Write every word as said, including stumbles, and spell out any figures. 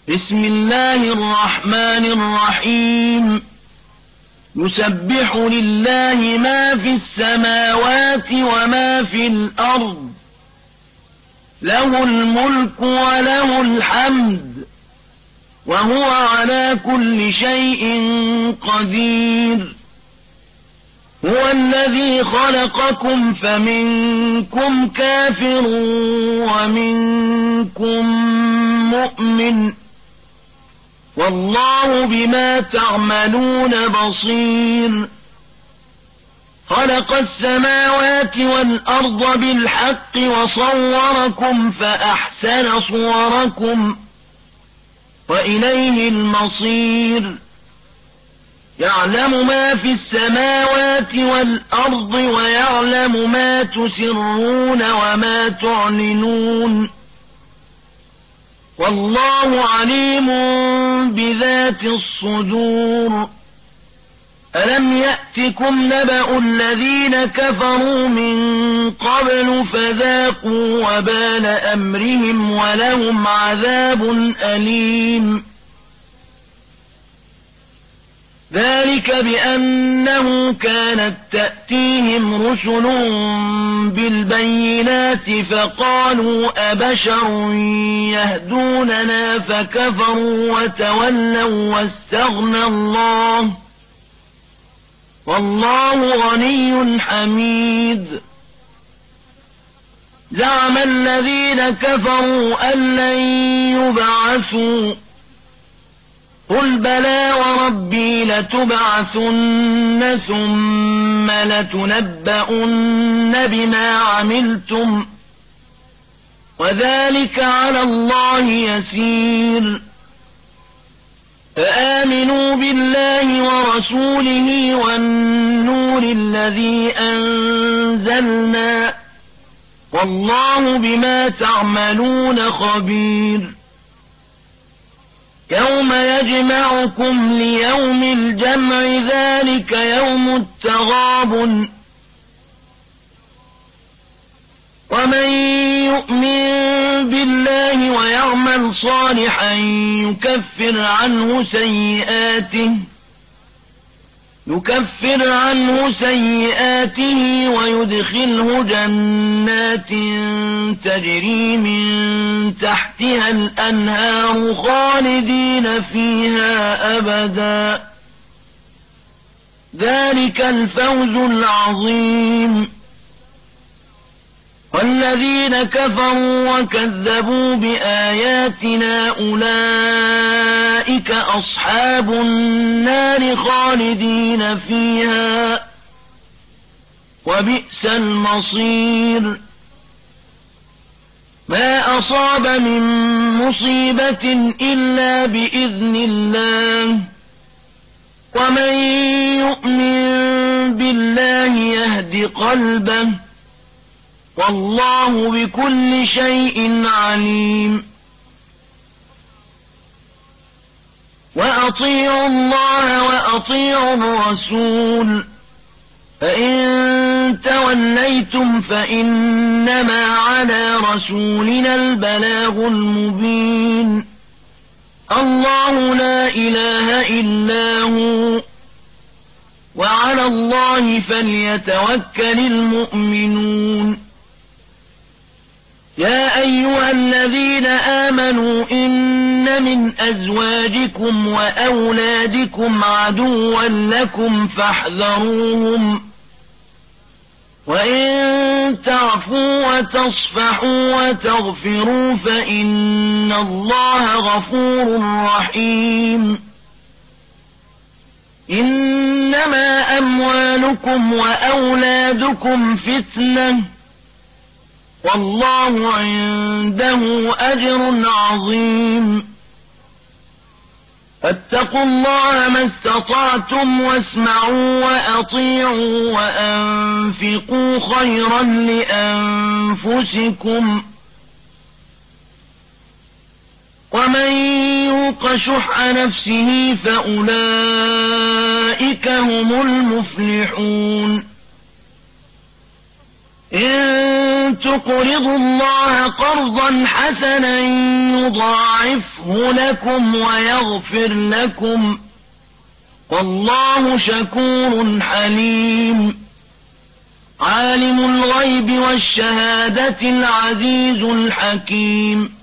بسم الله الرحمن الرحيم يسبح لله ما في السماوات وما في الأرض له الملك وله الحمد وهو على كل شيء قدير هو الذي خلقكم فمنكم كافر ومنكم مؤمن والله بما تعملون بصير خلق السماوات والأرض بالحق وصوركم فأحسن صوركم وإليه المصير يعلم ما في السماوات والأرض ويعلم ما تسرون وما تعلنون والله عليم بذات الصدور ألم يأتكم نبأ الذين كفروا من قبل فذاقوا وبال أمرهم ولهم عذاب أليم ذلك بأنه كانت تأتيهم رسل بالبينات فقالوا أبشر يهدوننا فكفروا وتولوا واستغنى الله والله غني حميد زعم الذين كفروا أن لن يبعثوا قل بلى وربي لتبعثن ثم لتنبؤن بما عملتم وذلك على الله يسير فآمنوا بالله ورسوله والنور الذي أنزلنا والله بما تعملون خبير يوم يجمعكم ليوم الجمع ذلك يوم التغابن ومن يؤمن بالله ويعمل صالحا يكفر عنه سيئاته يكفر عنه سيئاته ويدخله جنات تجري من تحتها الأنهار خالدين فيها أبدا ذلك الفوز العظيم والذين كفروا وكذبوا بآياتنا أولئك أصحاب النار خالدين فيها وبئس المصير ما أصاب من مصيبة إلا بإذن الله ومن يؤمن بالله يهد قلبه والله بكل شيء عليم وأطيعوا الله وأطيعوا الرسول فإن توليتم فإنما على رسولنا البلاغ المبين الله لا إله إلا هو وعلى الله فليتوكل المؤمنون يا أيها الذين آمنوا إن من أزواجكم وأولادكم عدوا لكم فاحذروهم وإن تعفوا وتصفحوا وتغفروا فإن الله غفور رحيم إنما أموالكم وأولادكم فتنة والله عنده أجر عظيم فاتقوا الله ما استطعتم واسمعوا وأطيعوا وأنفقوا خيرا لأنفسكم ومن يوق شح نفسه فأولئك هم المفلحون إن تقرضوا الله قرضا حسنا يضاعفه لكم ويغفر لكم والله شكور حليم عالم الغيب والشهادة العزيز الحكيم